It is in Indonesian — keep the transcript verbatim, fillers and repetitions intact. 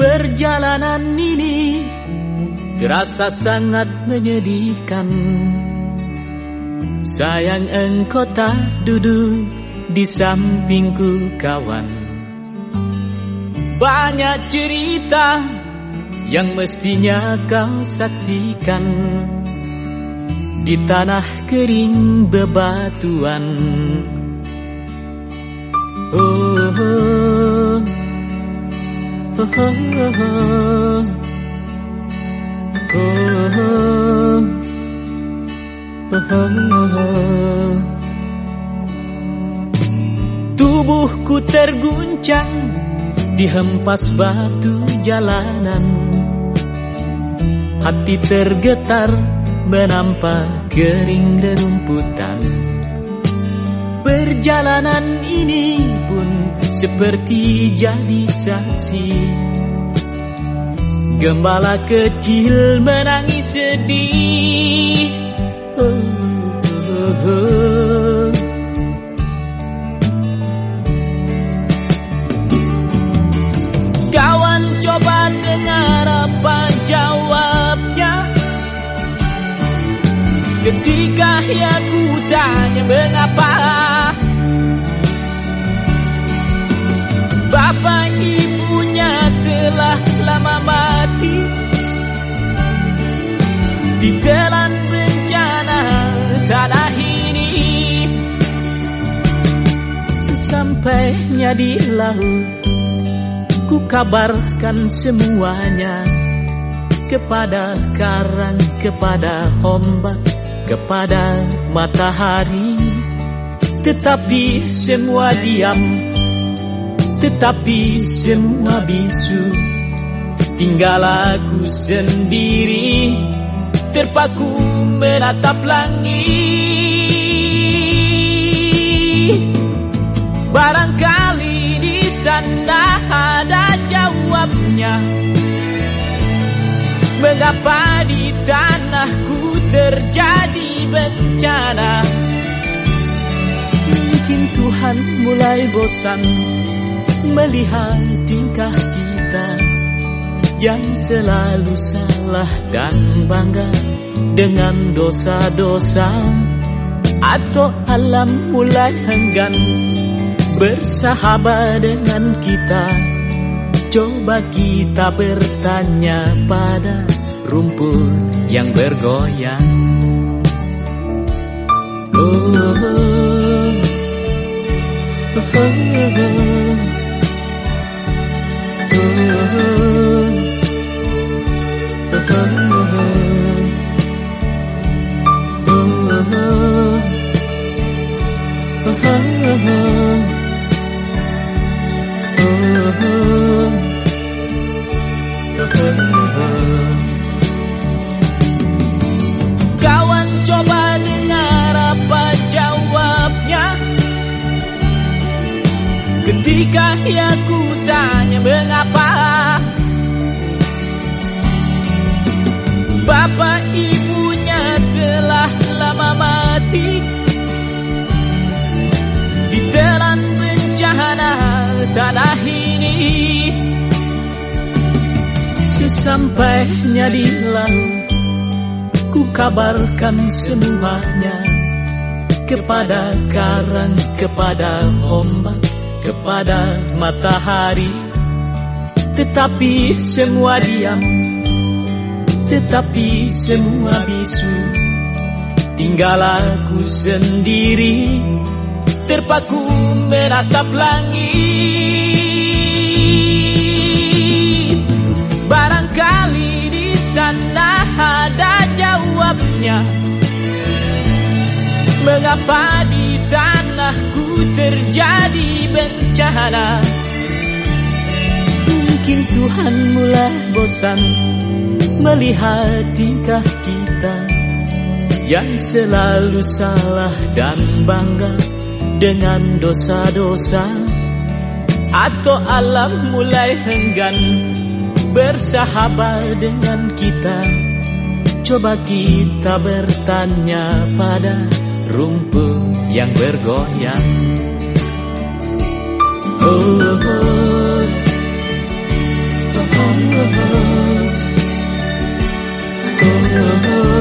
Perjalanan ini terasa sangat menyedihkan. Sayang engkau tak duduk di sampingku kawan. Banyak cerita yang mestinya kau saksikan di tanah kering bebatuan. Oh, oh, oh, oh, oh, oh, oh, oh. Tubuhku terguncang dihempas batu jalanan. Hati tergetar menampak kering rerumputan. Perjalanan ini pun seperti jadi saksi. Gembala kecil menangis sedih. Oh, oh, oh. Kawan coba dengar apa jawabnya ketika aku tanya mengapa. Bapak ibunya telah lama mati ditelan bencana tanah ini. Sesampainya di laut, ku kabarkan semuanya kepada karang, kepada ombak, kepada matahari. Tetapi semua diam, tetapi semua bisu. Tinggal aku sendiri terpaku menatap langit. Barangkali di sana ada jawabnya. Mengapa di tanahku terjadi bencana? Mungkin Tuhan mulai bosan melihat tingkah kita yang selalu salah dan bangga dengan dosa-dosa. Atau alam mulai enggan bersahabat dengan kita. Coba kita bertanya pada rumput yang bergoyang. Oh, oh, oh, oh, kawan coba dengar apa jawabnya ketika aku tanya mengapa. Bapak ibunya telah lama mati ditelan bencana tanah ini. Sesampainya di laut, ku kabarkan semuanya kepada karang, kepada ombak, kepada matahari. Tetapi semua diam, tetapi semua bisu. Tinggal aku sendiri terpaku menatap langit. Barangkali di sana ada jawabnya. Mengapa di tanahku terjadi bencana? Mungkin Tuhan mulai bosan melihat tingkah kita yang selalu salah dan bangga dengan dosa-dosa. Atau alam mulai enggan bersahabat dengan kita. Coba kita bertanya pada rumput yang bergoyang. Oh, oh, oh, oh. oh, oh, oh.